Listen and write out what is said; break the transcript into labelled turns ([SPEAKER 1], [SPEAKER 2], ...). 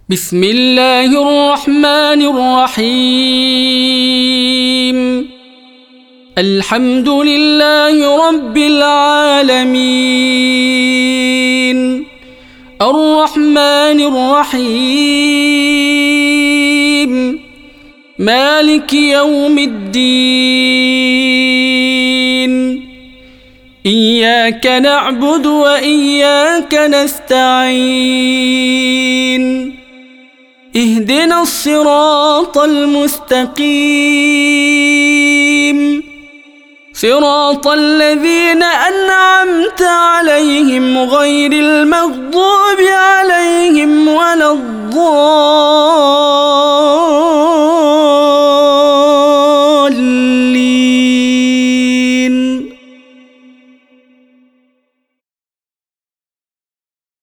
[SPEAKER 1] بسم الله الرحمن الرحيم. الحمد لله رب العالمين، الرحمن الرحيم، مالك يوم الدين، إياك نعبد وإياك نستعين، اهدنا الصراط المستقيم، صراط الذين أنعمت عليهم غير المغضوب عليهم ولا الضالين.